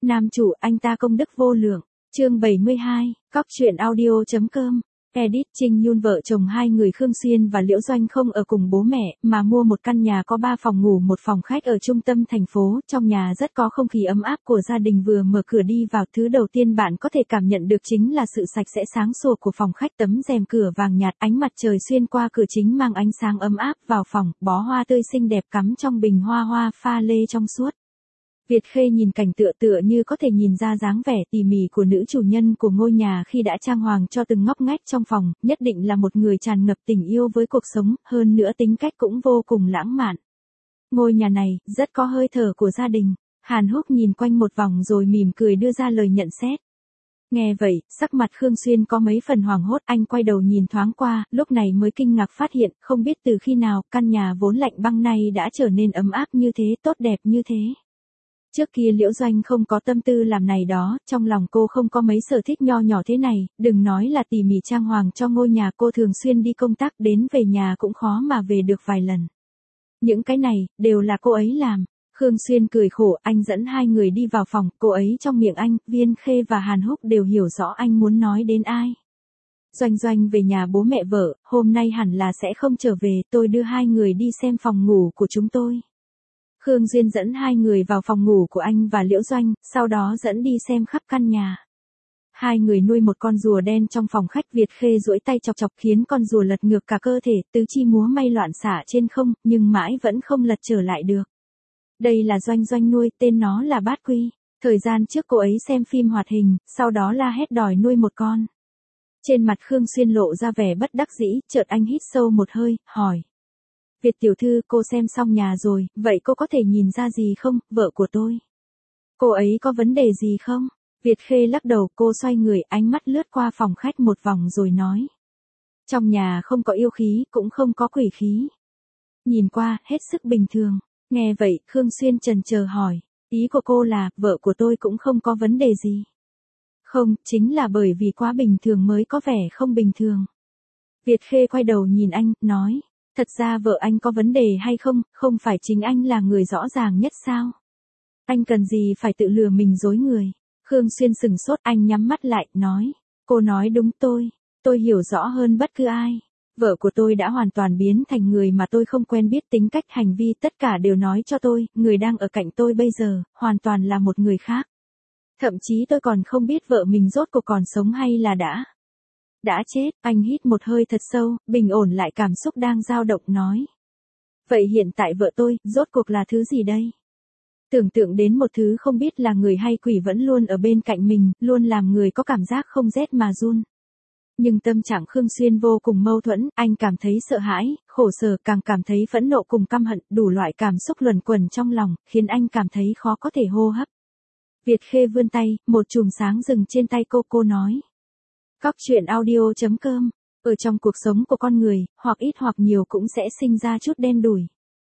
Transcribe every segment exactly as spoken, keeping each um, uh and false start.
Nam chủ, anh ta công đức vô lượng. Chương bảy mươi hai, cóc truyện audio.com. Edit Trinh Yun vợ chồng hai người Khương Xuyên và Liễu Doanh không ở cùng bố mẹ, mà mua một căn nhà có ba phòng ngủ một phòng khách ở trung tâm thành phố. Trong nhà rất có không khí ấm áp của gia đình. Vừa mở cửa đi vào, thứ đầu tiên bạn có thể cảm nhận được chính là sự sạch sẽ sáng sủa của phòng khách. Tấm rèm cửa vàng nhạt, ánh mặt trời xuyên qua cửa chính mang ánh sáng ấm áp vào phòng. Bó hoa tươi xinh đẹp cắm trong bình hoa hoa pha lê trong suốt. Việt Khê nhìn cảnh tựa tựa như có thể nhìn ra dáng vẻ tỉ mỉ của nữ chủ nhân của ngôi nhà khi đã trang hoàng cho từng ngóc ngách trong phòng, nhất định là một người tràn ngập tình yêu với cuộc sống, hơn nữa tính cách cũng vô cùng lãng mạn. Ngôi nhà này, rất có hơi thở của gia đình. Hàn Húc nhìn quanh một vòng rồi mỉm cười đưa ra lời nhận xét. Nghe vậy, sắc mặt Khương Xuyên có mấy phần hoảng hốt, anh quay đầu nhìn thoáng qua, lúc này mới kinh ngạc phát hiện, không biết từ khi nào, căn nhà vốn lạnh băng này đã trở nên ấm áp như thế, tốt đẹp như thế. Trước kia Liễu Doanh không có tâm tư làm này đó, trong lòng cô không có mấy sở thích nho nhỏ thế này, đừng nói là tỉ mỉ trang hoàng cho ngôi nhà, cô thường xuyên đi công tác đến về nhà cũng khó mà về được vài lần. Những cái này, đều là cô ấy làm. Khương Xuyên cười khổ, anh dẫn hai người đi vào phòng, cô ấy trong miệng anh, Viên Khê và Hàn Húc đều hiểu rõ anh muốn nói đến ai. Doanh Doanh về nhà bố mẹ vợ, hôm nay hẳn là sẽ không trở về, tôi đưa hai người đi xem phòng ngủ của chúng tôi. Khương Duyên dẫn hai người vào phòng ngủ của anh và Liễu Doanh, sau đó dẫn đi xem khắp căn nhà. Hai người nuôi một con rùa đen trong phòng khách. Việt Khê duỗi tay chọc chọc khiến con rùa lật ngược cả cơ thể, tứ chi múa may loạn xạ trên không, nhưng mãi vẫn không lật trở lại được. Đây là Doanh Doanh nuôi, tên nó là Bát Quy. Thời gian trước cô ấy xem phim hoạt hình, sau đó la hét đòi nuôi một con. Trên mặt Khương Xuyên lộ ra vẻ bất đắc dĩ, chợt anh hít sâu một hơi, hỏi. Việt tiểu thư, cô xem xong nhà rồi, vậy cô có thể nhìn ra gì không, vợ của tôi? Cô ấy có vấn đề gì không? Việt Khê lắc đầu, cô xoay người, ánh mắt lướt qua phòng khách một vòng rồi nói. Trong nhà không có yêu khí, cũng không có quỷ khí. Nhìn qua, hết sức bình thường. Nghe vậy, Khương Xuyên chần chờ hỏi, ý của cô là, vợ của tôi cũng không có vấn đề gì. Không, chính là bởi vì quá bình thường mới có vẻ không bình thường. Việt Khê quay đầu nhìn anh, nói. Thật ra vợ anh có vấn đề hay không, không phải chính anh là người rõ ràng nhất sao? Anh cần gì phải tự lừa mình dối người? Khương Xuyên sừng sốt, anh nhắm mắt lại, nói. Cô nói đúng, tôi, tôi hiểu rõ hơn bất cứ ai. Vợ của tôi đã hoàn toàn biến thành người mà tôi không quen biết, tính cách hành vi tất cả đều nói cho tôi, người đang ở cạnh tôi bây giờ, hoàn toàn là một người khác. Thậm chí tôi còn không biết vợ mình rốt cuộc còn sống hay là đã. Đã chết. Anh hít một hơi thật sâu, bình ổn lại cảm xúc đang dao động, nói. Vậy hiện tại vợ tôi, rốt cuộc là thứ gì đây? Tưởng tượng đến một thứ không biết là người hay quỷ vẫn luôn ở bên cạnh mình, luôn làm người có cảm giác không rét mà run. Nhưng tâm trạng Khương Xuyên vô cùng mâu thuẫn, anh cảm thấy sợ hãi, khổ sở, càng cảm thấy phẫn nộ cùng căm hận, đủ loại cảm xúc luẩn quẩn trong lòng, khiến anh cảm thấy khó có thể hô hấp. Việt Khê vươn tay, một chùm sáng dừng trên tay cô, cô nói. Cóc truyện audio.com. Ở trong cuộc sống của con người, hoặc ít hoặc nhiều cũng sẽ sinh ra chút đen đủi.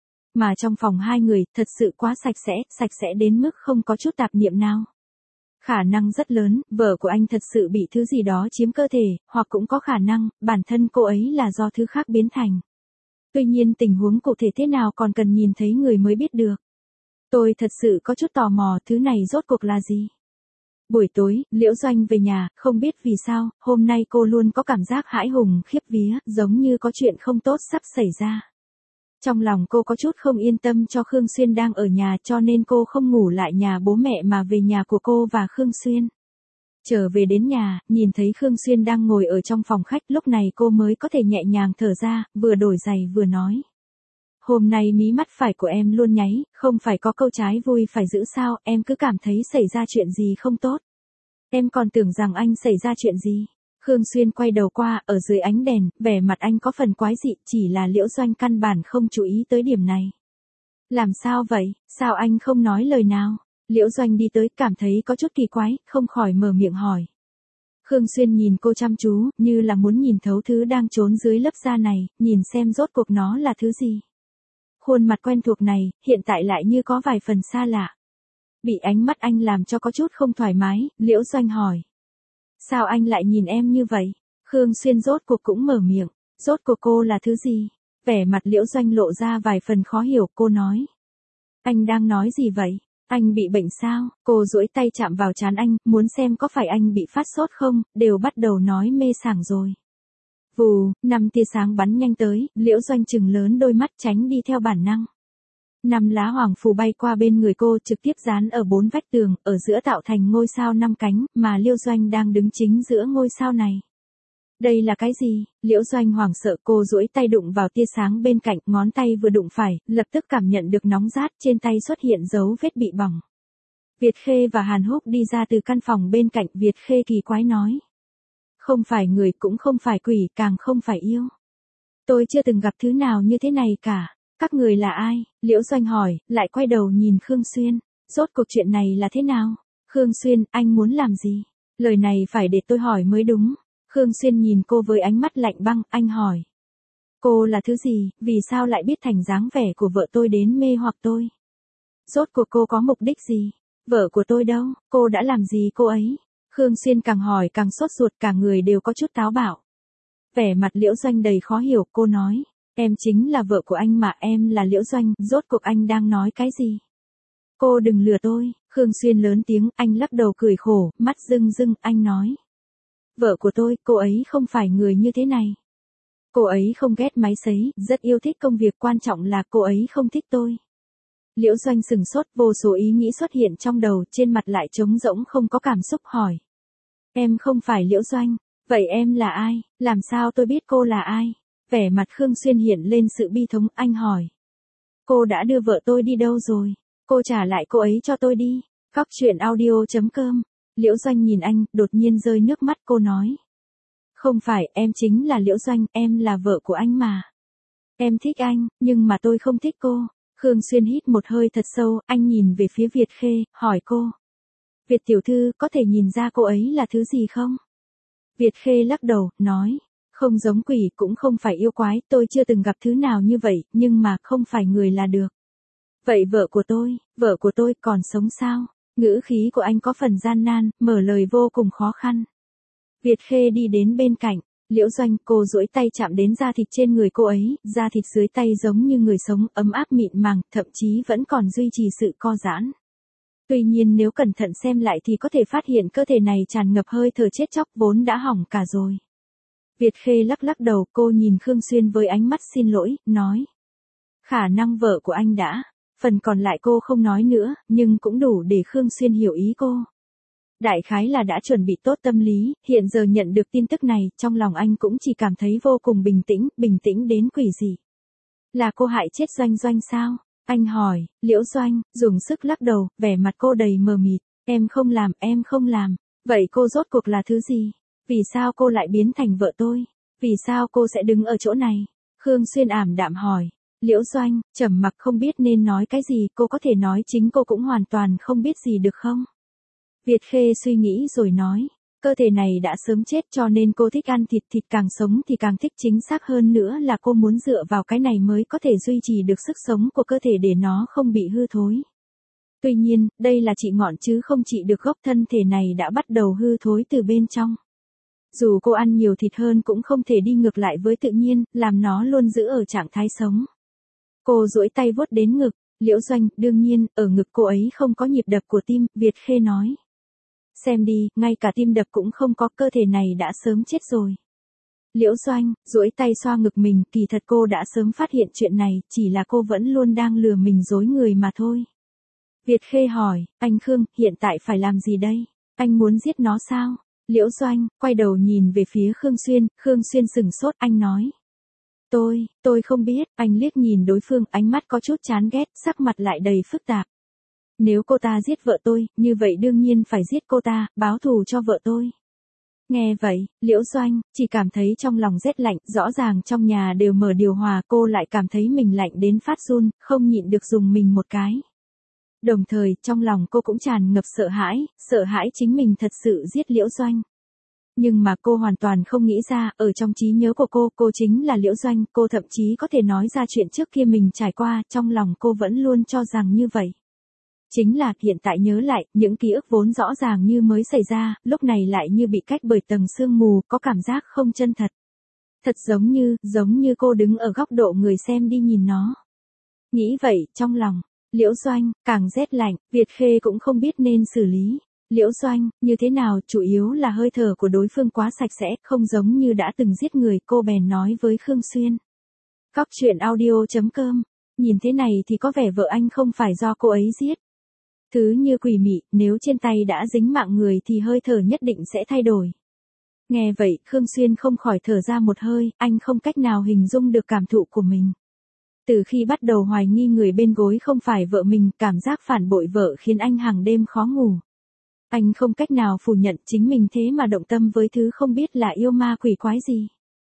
Mà trong phòng hai người, thật sự quá sạch sẽ, sạch sẽ đến mức không có chút tạp niệm nào. Khả năng rất lớn, vợ của anh thật sự bị thứ gì đó chiếm cơ thể, hoặc cũng có khả năng, bản thân cô ấy là do thứ khác biến thành. Tuy nhiên tình huống cụ thể thế nào còn cần nhìn thấy người mới biết được. Tôi thật sự có chút tò mò, thứ này rốt cuộc là gì? Buổi tối, Liễu Doanh về nhà, không biết vì sao, hôm nay cô luôn có cảm giác hãi hùng khiếp vía, giống như có chuyện không tốt sắp xảy ra. Trong lòng cô có chút không yên tâm cho Khương Xuyên đang ở nhà, cho nên cô không ngủ lại nhà bố mẹ mà về nhà của cô và Khương Xuyên. Trở về đến nhà, nhìn thấy Khương Xuyên đang ngồi ở trong phòng khách, lúc này cô mới có thể nhẹ nhàng thở ra, vừa đổi giày vừa nói. Hôm nay mí mắt phải của em luôn nháy, không phải có câu trái vui phải giữ sao, em cứ cảm thấy xảy ra chuyện gì không tốt. Em còn tưởng rằng anh xảy ra chuyện gì. Khương Xuyên quay đầu qua, ở dưới ánh đèn, vẻ mặt anh có phần quái dị, chỉ là Liễu Doanh căn bản không chú ý tới điểm này. Làm sao vậy, sao anh không nói lời nào? Liễu Doanh đi tới, cảm thấy có chút kỳ quái, không khỏi mở miệng hỏi. Khương Xuyên nhìn cô chăm chú, như là muốn nhìn thấu thứ đang trốn dưới lớp da này, nhìn xem rốt cuộc nó là thứ gì. Khuôn mặt quen thuộc này, hiện tại lại như có vài phần xa lạ. Bị ánh mắt anh làm cho có chút không thoải mái, Liễu Doanh hỏi. Sao anh lại nhìn em như vậy? Khương Xuyên rốt cuộc cũng mở miệng. Rốt cuộc cô là thứ gì? Vẻ mặt Liễu Doanh lộ ra vài phần khó hiểu, cô nói. Anh đang nói gì vậy? Anh bị bệnh sao? Cô duỗi tay chạm vào trán anh, muốn xem có phải anh bị phát sốt không, đều bắt đầu nói mê sảng rồi. Vù, năm tia sáng bắn nhanh tới, Liễu Doanh trừng lớn đôi mắt tránh đi theo bản năng. Năm lá hoàng phù bay qua bên người cô trực tiếp dán ở bốn vách tường, ở giữa tạo thành ngôi sao năm cánh, mà Liễu Doanh đang đứng chính giữa ngôi sao này. Đây là cái gì? Liễu Doanh hoảng sợ, cô duỗi tay đụng vào tia sáng bên cạnh, ngón tay vừa đụng phải, lập tức cảm nhận được nóng rát, trên tay xuất hiện dấu vết bị bỏng. Việt Khê và Hàn Húc đi ra từ căn phòng bên cạnh, Việt Khê kỳ quái nói. Không phải người cũng không phải quỷ, càng không phải yêu. Tôi chưa từng gặp thứ nào như thế này cả. Các người là ai? Liễu Doanh hỏi, lại quay đầu nhìn Khương Xuyên. Rốt cuộc chuyện này là thế nào? Khương Xuyên, anh muốn làm gì? Lời này phải để tôi hỏi mới đúng. Khương Xuyên nhìn cô với ánh mắt lạnh băng, anh hỏi. Cô là thứ gì, vì sao lại biết thành dáng vẻ của vợ tôi đến mê hoặc tôi? Rốt cuộc cô có mục đích gì? Vợ của tôi đâu, cô đã làm gì cô ấy? Khương Xuyên càng hỏi càng sốt ruột, cả người đều có chút táo bạo. Vẻ mặt Liễu Doanh đầy khó hiểu, cô nói. Em chính là vợ của anh mà, em là Liễu Doanh, rốt cuộc anh đang nói cái gì? Cô đừng lừa tôi. Khương Xuyên lớn tiếng, anh lắc đầu cười khổ, mắt rưng rưng, anh nói. Vợ của tôi, cô ấy không phải người như thế này. Cô ấy không ghét máy sấy, rất yêu thích công việc, quan trọng là cô ấy không thích tôi. Liễu Doanh sừng sốt, vô số ý nghĩ xuất hiện trong đầu, trên mặt lại trống rỗng không có cảm xúc, hỏi. Em không phải Liễu Doanh, vậy em là ai, làm sao tôi biết cô là ai? Vẻ mặt Khương Xuyên hiện lên sự bi thống, anh hỏi. Cô đã đưa vợ tôi đi đâu rồi? Cô trả lại cô ấy cho tôi đi. Cóc truyện audio chấm com. Liễu Doanh nhìn anh, đột nhiên rơi nước mắt, cô nói. Không phải, em chính là Liễu Doanh, em là vợ của anh mà. Em thích anh, nhưng mà tôi không thích cô. Khương Xuyên hít một hơi thật sâu, anh nhìn về phía Việt Khê, hỏi cô. Việt tiểu thư, có thể nhìn ra cô ấy là thứ gì không? Việt Khê lắc đầu, nói. Không giống quỷ, cũng không phải yêu quái, tôi chưa từng gặp thứ nào như vậy, nhưng mà không phải người là được. Vậy vợ của tôi, vợ của tôi còn sống sao? Ngữ khí của anh có phần gian nan, mở lời vô cùng khó khăn. Việt Khê đi đến bên cạnh, Liễu Doanh, cô duỗi tay chạm đến da thịt trên người cô ấy, da thịt dưới tay giống như người sống, ấm áp mịn màng, thậm chí vẫn còn duy trì sự co giãn. Tuy nhiên nếu cẩn thận xem lại thì có thể phát hiện cơ thể này tràn ngập hơi thở chết chóc, vốn đã hỏng cả rồi. Việt Khê lắc lắc đầu, cô nhìn Khương Xuyên với ánh mắt xin lỗi, nói. Khả năng vợ của anh đã, phần còn lại cô không nói nữa, nhưng cũng đủ để Khương Xuyên hiểu ý cô. Đại khái là đã chuẩn bị tốt tâm lý, hiện giờ nhận được tin tức này, trong lòng anh cũng chỉ cảm thấy vô cùng bình tĩnh, bình tĩnh đến quỷ dị. Là cô hại chết Doanh Doanh sao? Anh hỏi, Liễu Doanh, dùng sức lắc đầu, vẻ mặt cô đầy mờ mịt. Em không làm, em không làm. Vậy cô rốt cuộc là thứ gì? Vì sao cô lại biến thành vợ tôi? Vì sao cô sẽ đứng ở chỗ này? Khương Xuyên ảm đạm hỏi. Liễu Doanh, trầm mặc không biết nên nói cái gì, cô có thể nói chính cô cũng hoàn toàn không biết gì được không? Việt Khê suy nghĩ rồi nói. Cơ thể này đã sớm chết cho nên cô thích ăn thịt, thịt càng sống thì càng thích, chính xác hơn nữa là cô muốn dựa vào cái này mới có thể duy trì được sức sống của cơ thể để nó không bị hư thối. Tuy nhiên, đây là trị ngọn chứ không trị được gốc, thân thể này đã bắt đầu hư thối từ bên trong. Dù cô ăn nhiều thịt hơn cũng không thể đi ngược lại với tự nhiên, làm nó luôn giữ ở trạng thái sống. Cô duỗi tay vuốt đến ngực, Liễu Doanh, đương nhiên, ở ngực cô ấy không có nhịp đập của tim, Việt Khê nói. Xem đi, ngay cả tim đập cũng không có, cơ thể này đã sớm chết rồi. Liễu Doanh, duỗi tay xoa ngực mình, kỳ thật cô đã sớm phát hiện chuyện này, chỉ là cô vẫn luôn đang lừa mình dối người mà thôi. Việt Khê hỏi, anh Khương, hiện tại phải làm gì đây? Anh muốn giết nó sao? Liễu Doanh, quay đầu nhìn về phía Khương Xuyên, Khương Xuyên sừng sốt, anh nói. Tôi, tôi không biết, anh liếc nhìn đối phương, ánh mắt có chút chán ghét, sắc mặt lại đầy phức tạp. Nếu cô ta giết vợ tôi, như vậy đương nhiên phải giết cô ta, báo thù cho vợ tôi. Nghe vậy, Liễu Doanh, chỉ cảm thấy trong lòng rét lạnh, rõ ràng trong nhà đều mở điều hòa, cô lại cảm thấy mình lạnh đến phát run, không nhịn được dùng mình một cái. Đồng thời, trong lòng cô cũng tràn ngập sợ hãi, sợ hãi chính mình thật sự giết Liễu Doanh. Nhưng mà cô hoàn toàn không nghĩ ra, ở trong trí nhớ của cô, cô chính là Liễu Doanh, cô thậm chí có thể nói ra chuyện trước kia mình trải qua, trong lòng cô vẫn luôn cho rằng như vậy. Chính là, hiện tại nhớ lại, những ký ức vốn rõ ràng như mới xảy ra, lúc này lại như bị cách bởi tầng sương mù, có cảm giác không chân thật. Thật giống như, giống như cô đứng ở góc độ người xem đi nhìn nó. Nghĩ vậy, trong lòng, Liễu Doanh, càng rét lạnh, Việt Khê cũng không biết nên xử lý. Liễu Doanh, như thế nào, chủ yếu là hơi thở của đối phương quá sạch sẽ, không giống như đã từng giết người, cô bèn nói với Khương Xuyên. Cóc truyện audio.com, nhìn thế này thì có vẻ vợ anh không phải do cô ấy giết. Thứ như quỷ mị, nếu trên tay đã dính mạng người thì hơi thở nhất định sẽ thay đổi. Nghe vậy, Khương Xuyên không khỏi thở ra một hơi, anh không cách nào hình dung được cảm thụ của mình. Từ khi bắt đầu hoài nghi người bên gối không phải vợ mình, cảm giác phản bội vợ khiến anh hàng đêm khó ngủ. Anh không cách nào phủ nhận chính mình thế mà động tâm với thứ không biết là yêu ma quỷ quái gì.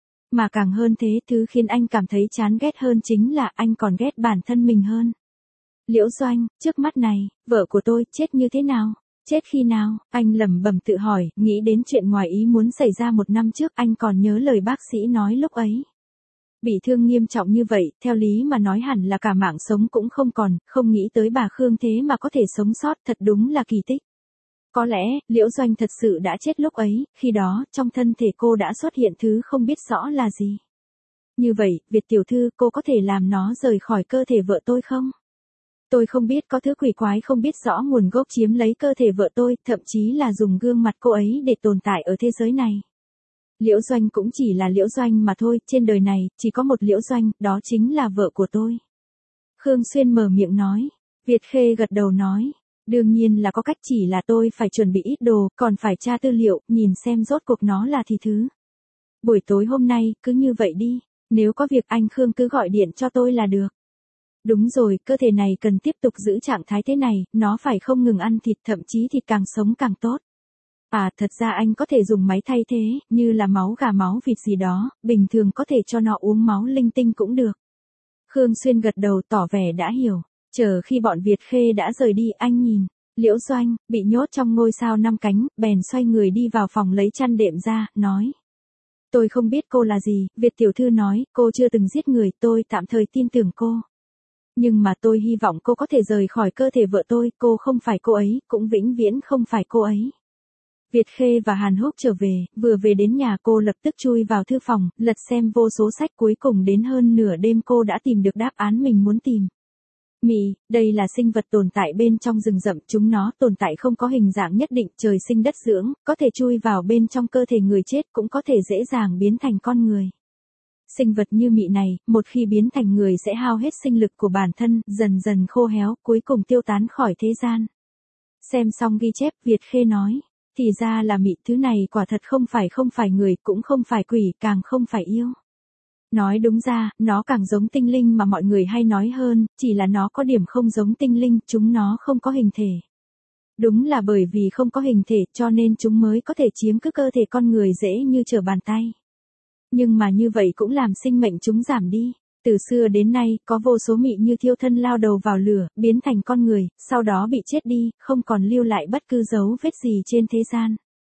Mà càng hơn thế, thứ khiến anh cảm thấy chán ghét hơn chính là anh còn ghét bản thân mình hơn. Liễu Doanh, trước mắt này, vợ của tôi chết như thế nào? Chết khi nào? Anh lẩm bẩm tự hỏi, nghĩ đến chuyện ngoài ý muốn xảy ra một năm trước, anh còn nhớ lời bác sĩ nói lúc ấy. Bị thương nghiêm trọng như vậy, theo lý mà nói hẳn là cả mạng sống cũng không còn, không nghĩ tới bà Khương thế mà có thể sống sót, thật đúng là kỳ tích. Có lẽ, Liễu Doanh thật sự đã chết lúc ấy, khi đó, trong thân thể cô đã xuất hiện thứ không biết rõ là gì. Như vậy, Việt tiểu thư, cô có thể làm nó rời khỏi cơ thể vợ tôi không? Tôi không biết có thứ quỷ quái không biết rõ nguồn gốc chiếm lấy cơ thể vợ tôi, thậm chí là dùng gương mặt cô ấy để tồn tại ở thế giới này. Liễu Doanh cũng chỉ là Liễu Doanh mà thôi, trên đời này, chỉ có một Liễu Doanh, đó chính là vợ của tôi. Khương Xuyên mở miệng nói. Việt Khê gật đầu nói. Đương nhiên là có cách, chỉ là tôi phải chuẩn bị ít đồ, còn phải tra tư liệu, nhìn xem rốt cuộc nó là thì thứ. Buổi tối hôm nay, cứ như vậy đi, nếu có việc anh Khương cứ gọi điện cho tôi là được. Đúng rồi, cơ thể này cần tiếp tục giữ trạng thái thế này, nó phải không ngừng ăn thịt, thậm chí thịt càng sống càng tốt. À, thật ra anh có thể dùng máy thay thế, như là máu gà máu vịt gì đó, bình thường có thể cho nó uống máu linh tinh cũng được. Khương Xuyên gật đầu tỏ vẻ đã hiểu. Chờ khi bọn Việt Khê đã rời đi, anh nhìn Liễu Doanh, bị nhốt trong ngôi sao năm cánh, bèn xoay người đi vào phòng lấy chăn đệm ra, nói. Tôi không biết cô là gì, Việt tiểu thư nói, cô chưa từng giết người, tôi tạm thời tin tưởng cô. Nhưng mà tôi hy vọng cô có thể rời khỏi cơ thể vợ tôi, cô không phải cô ấy, cũng vĩnh viễn không phải cô ấy. Việt Khê và Hàn Húc trở về, vừa về đến nhà cô lập tức chui vào thư phòng, lật xem vô số sách, cuối cùng đến hơn nửa đêm cô đã tìm được đáp án mình muốn tìm. Mị, đây là sinh vật tồn tại bên trong rừng rậm, chúng nó tồn tại không có hình dạng nhất định, trời sinh đất dưỡng, có thể chui vào bên trong cơ thể người chết, cũng có thể dễ dàng biến thành con người. Sinh vật như mị này, một khi biến thành người sẽ hao hết sinh lực của bản thân, dần dần khô héo, cuối cùng tiêu tán khỏi thế gian. Xem xong ghi chép, Việt Khê nói, thì ra là mị, thứ này quả thật không phải không phải người, cũng không phải quỷ, càng không phải yêu. Nói đúng ra, nó càng giống tinh linh mà mọi người hay nói hơn, chỉ là nó có điểm không giống tinh linh, chúng nó không có hình thể. Đúng là bởi vì không có hình thể, cho nên chúng mới có thể chiếm cứ cơ thể con người dễ như trở bàn tay. Nhưng mà như vậy cũng làm sinh mệnh chúng giảm đi. Từ xưa đến nay, có vô số mị như thiêu thân lao đầu vào lửa, biến thành con người, sau đó bị chết đi, không còn lưu lại bất cứ dấu vết gì trên thế gian.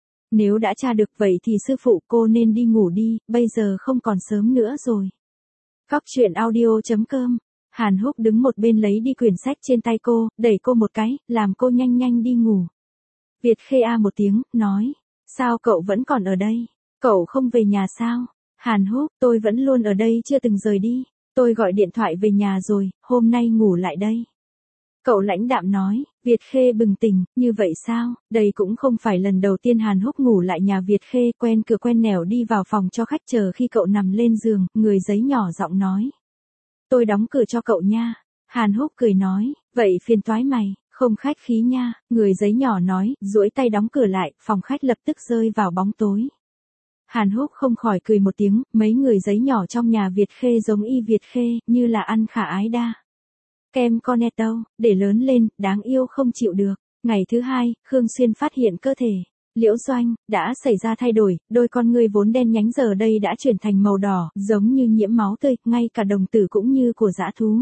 Nếu đã tra được vậy thì sư phụ cô nên đi ngủ đi, bây giờ không còn sớm nữa rồi. Cóc truyện audio.com, Hàn Húc đứng một bên lấy đi quyển sách trên tay cô, đẩy cô một cái, làm cô nhanh nhanh đi ngủ. Việt Khê a một tiếng, nói, sao cậu vẫn còn ở đây? Cậu không về nhà sao? Hàn Húc, tôi vẫn luôn ở đây chưa từng rời đi, tôi gọi điện thoại về nhà rồi, hôm nay ngủ lại đây. Cậu lãnh đạm nói. Việt Khê bừng tỉnh, như vậy sao, đây cũng không phải lần đầu tiên Hàn Húc ngủ lại nhà Việt Khê, quen cửa quen nẻo đi vào phòng cho khách, chờ khi cậu nằm lên giường, người giấy nhỏ giọng nói. Tôi đóng cửa cho cậu nha. Hàn Húc cười nói, vậy phiền toái mày, không khách khí nha, người giấy nhỏ nói, duỗi tay đóng cửa lại, phòng khách lập tức rơi vào bóng tối. Hàn Húc không khỏi cười một tiếng, mấy người giấy nhỏ trong nhà Việt Khê giống y Việt Khê, như là ăn khả ái đa. Kem Cornetto, để lớn lên, đáng yêu không chịu được. Ngày thứ hai, Khương Xuyên phát hiện cơ thể. Liễu Doanh, đã xảy ra thay đổi, đôi con ngươi vốn đen nhánh giờ đây đã chuyển thành màu đỏ, giống như nhiễm máu tươi, ngay cả đồng tử cũng như của dã thú.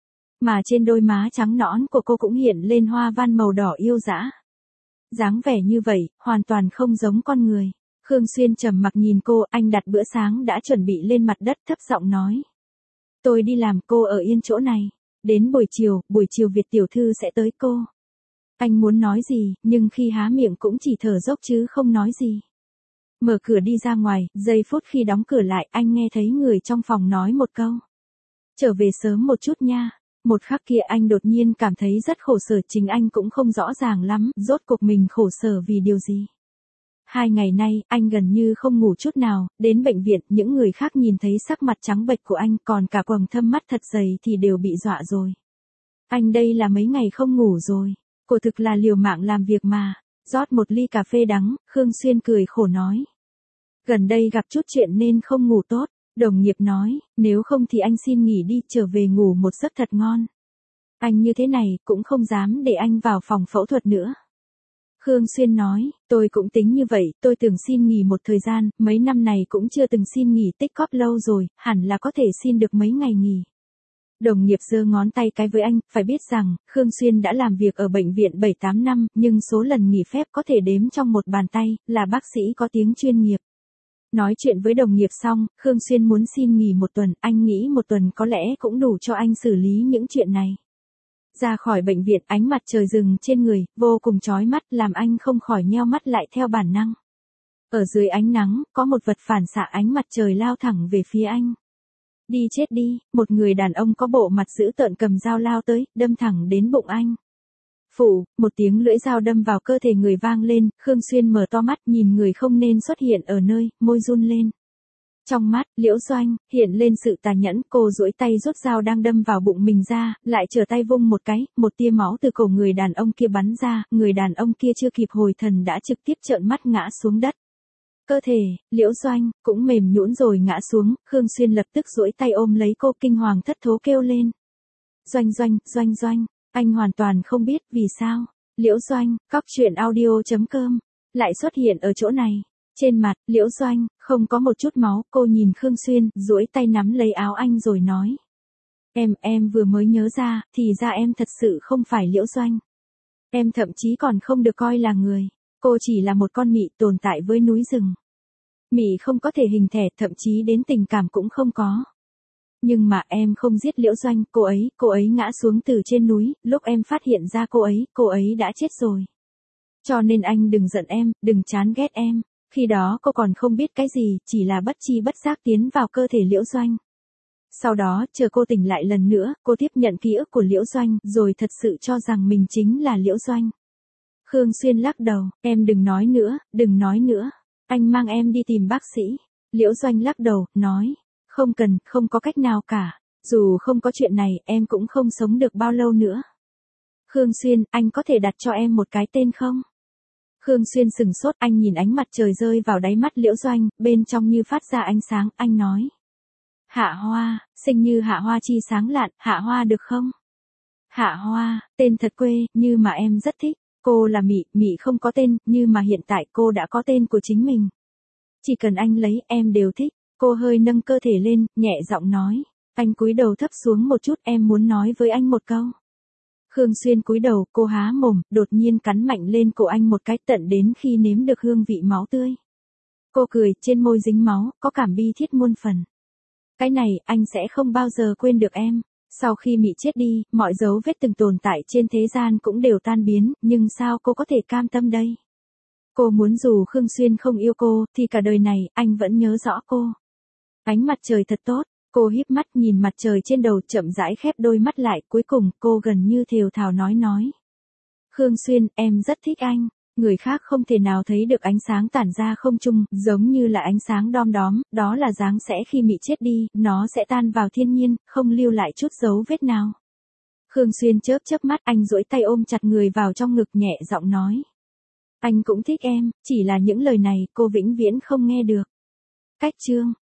Mà trên đôi má trắng nõn của cô cũng hiện lên hoa văn màu đỏ yêu dã. Dáng vẻ như vậy, hoàn toàn không giống con người. Khương Xuyên trầm mặc nhìn cô, anh đặt bữa sáng đã chuẩn bị lên mặt đất, thấp giọng nói. Tôi đi làm, cô ở yên chỗ này. Đến buổi chiều, buổi chiều Việt tiểu thư sẽ tới cô. Anh muốn nói gì, nhưng khi há miệng cũng chỉ thở dốc chứ không nói gì. Mở cửa đi ra ngoài, giây phút khi đóng cửa lại, anh nghe thấy người trong phòng nói một câu. Trở về sớm một chút nha. Một khắc kia anh đột nhiên cảm thấy rất khổ sở, chính anh cũng không rõ ràng lắm, rốt cuộc mình khổ sở vì điều gì. Hai ngày nay, anh gần như không ngủ chút nào, đến bệnh viện, những người khác nhìn thấy sắc mặt trắng bệch của anh, còn cả quầng thâm mắt thật dày thì đều bị dọa rồi. Anh đây là mấy ngày không ngủ rồi, cô thực là liều mạng làm việc mà. Rót một ly cà phê đắng, Khương Xuyên cười khổ nói. Gần đây gặp chút chuyện nên không ngủ tốt, đồng nghiệp nói, nếu không thì anh xin nghỉ đi, trở về ngủ một giấc thật ngon. Anh như thế này, cũng không dám để anh vào phòng phẫu thuật nữa. Khương Xuyên nói, tôi cũng tính như vậy, tôi từng xin nghỉ một thời gian, mấy năm này cũng chưa từng xin nghỉ, tích cóp lâu rồi, hẳn là có thể xin được mấy ngày nghỉ. Đồng nghiệp giơ ngón tay cái với anh, phải biết rằng, Khương Xuyên đã làm việc ở bệnh viện bảy tám năm, nhưng số lần nghỉ phép có thể đếm trong một bàn tay, là bác sĩ có tiếng chuyên nghiệp. Nói chuyện với đồng nghiệp xong, Khương Xuyên muốn xin nghỉ một tuần, anh nghĩ một tuần có lẽ cũng đủ cho anh xử lý những chuyện này. Ra khỏi bệnh viện, ánh mặt trời rừng trên người, vô cùng chói mắt, làm anh không khỏi nheo mắt lại theo bản năng. Ở dưới ánh nắng, có một vật phản xạ ánh mặt trời lao thẳng về phía anh. Đi chết đi, một người đàn ông có bộ mặt dữ tợn cầm dao lao tới, đâm thẳng đến bụng anh. Phụ, một tiếng lưỡi dao đâm vào cơ thể người vang lên, Khương Xuyên mở to mắt nhìn người không nên xuất hiện ở nơi, môi run lên. Trong mắt, Liễu Doanh, hiện lên sự tàn nhẫn, cô duỗi tay rút dao đang đâm vào bụng mình ra, lại trở tay vung một cái, một tia máu từ cổ người đàn ông kia bắn ra, người đàn ông kia chưa kịp hồi thần đã trực tiếp trợn mắt ngã xuống đất. Cơ thể, Liễu Doanh, cũng mềm nhũn rồi ngã xuống, Khương Xuyên lập tức duỗi tay ôm lấy cô, kinh hoàng thất thố kêu lên. Doanh Doanh, Doanh Doanh, anh hoàn toàn không biết vì sao, Liễu Doanh, cóc truyện audio chấm com, lại xuất hiện ở chỗ này. Trên mặt, Liễu Doanh, không có một chút máu, cô nhìn Khương Xuyên, duỗi tay nắm lấy áo anh rồi nói. Em, em vừa mới nhớ ra, thì ra em thật sự không phải Liễu Doanh. Em thậm chí còn không được coi là người. Cô chỉ là một con mị tồn tại với núi rừng. Mị không có thể hình thể, thậm chí đến tình cảm cũng không có. Nhưng mà em không giết Liễu Doanh, cô ấy, cô ấy ngã xuống từ trên núi, lúc em phát hiện ra cô ấy, cô ấy đã chết rồi. Cho nên anh đừng giận em, đừng chán ghét em. Khi đó cô còn không biết cái gì, chỉ là bất chi bất giác tiến vào cơ thể Liễu Doanh. Sau đó, chờ cô tỉnh lại lần nữa, cô tiếp nhận ký ức của Liễu Doanh, rồi thật sự cho rằng mình chính là Liễu Doanh. Khương Xuyên lắc đầu, em đừng nói nữa, đừng nói nữa. Anh mang em đi tìm bác sĩ. Liễu Doanh lắc đầu, nói, không cần, không có cách nào cả. Dù không có chuyện này, em cũng không sống được bao lâu nữa. Khương Xuyên, anh có thể đặt cho em một cái tên không? Khương Xuyên sừng sốt, anh nhìn ánh mặt trời rơi vào đáy mắt Liễu Doanh, bên trong như phát ra ánh sáng, anh nói. Hạ Hoa, xinh như Hạ Hoa chi sáng lạn, Hạ Hoa được không? Hạ Hoa, tên thật quê, như mà em rất thích. Cô là Mị, Mị không có tên, như mà hiện tại cô đã có tên của chính mình. Chỉ cần anh lấy, em đều thích. Cô hơi nâng cơ thể lên, nhẹ giọng nói. Anh cúi đầu thấp xuống một chút, em muốn nói với anh một câu. Khương Xuyên cúi đầu, cô há mồm, đột nhiên cắn mạnh lên cổ anh một cái, tận đến khi nếm được hương vị máu tươi. Cô cười, trên môi dính máu, có cảm bi thiết muôn phần. Cái này, anh sẽ không bao giờ quên được em. Sau khi Mị chết đi, mọi dấu vết từng tồn tại trên thế gian cũng đều tan biến, nhưng sao cô có thể cam tâm đây? Cô muốn dù Khương Xuyên không yêu cô, thì cả đời này, anh vẫn nhớ rõ cô. Ánh mặt trời thật tốt, cô híp mắt nhìn mặt trời trên đầu, chậm rãi khép đôi mắt lại, cuối cùng, cô gần như thều thào nói nói. Khương Xuyên, em rất thích anh. Người khác không thể nào thấy được ánh sáng tản ra không trung, giống như là ánh sáng đom đóm, đó là dáng sẽ khi Mị chết đi, nó sẽ tan vào thiên nhiên, không lưu lại chút dấu vết nào. Khương Xuyên chớp chớp mắt, anh duỗi tay ôm chặt người vào trong ngực, nhẹ giọng nói. Anh cũng thích em, chỉ là những lời này, cô vĩnh viễn không nghe được. Cách chương.